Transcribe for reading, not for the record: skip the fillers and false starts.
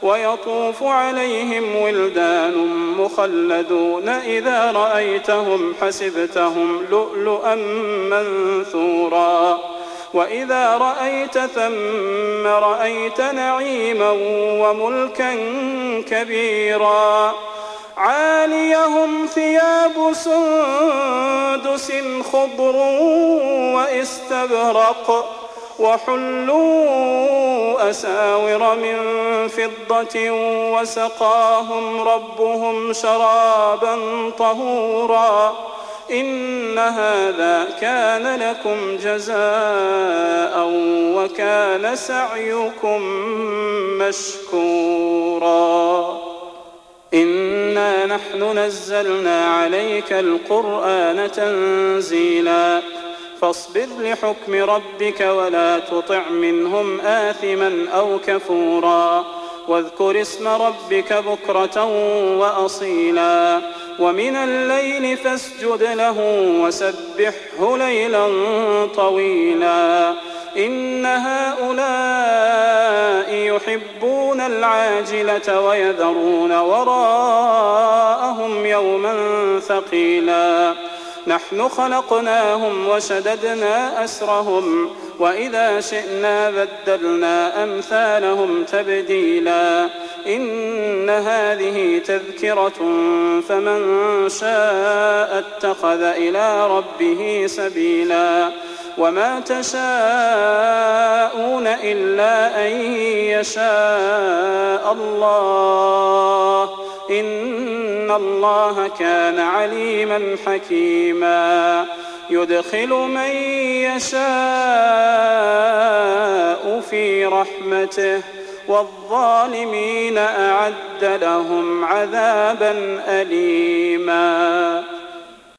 ويطوف عليهم ولدان مخلدون إذا رأيتهم حسبتهم لؤلؤا منثورا وإذا رأيت ثم رأيت نعيما وملكا كبيرا عاليهم ثياب سندس خضر واستبرق وحلوا أساور من فضة وسقاهم ربهم شرابا طهورا إن هذا كان لكم جزاء وكان سعيكم مشكورا إنا نحن نزلنا عليك القرآن تنزيلا فاصبر لحكم ربك ولا تطع منهم آثما أو كفورا واذكر اسم ربك بكرة وأصيلا ومن الليل فاسجد له وسبحه ليلا طويلا إن هؤلاء يحبون العاجلة ويذرون وراءهم يوما ثقيلا نحن خلقناهم وشددنا أسرهم وإذا شئنا بدلنا أمثالهم تبديلا إن هذه تذكرة فمن شاء اتخذ إلى ربه سبيلا وما تشاءون إلا أن يشاء الله إن الله كان عليما حكيما يدخل من يشاء في رحمته والظالمين أعد لهم عذابا أليما.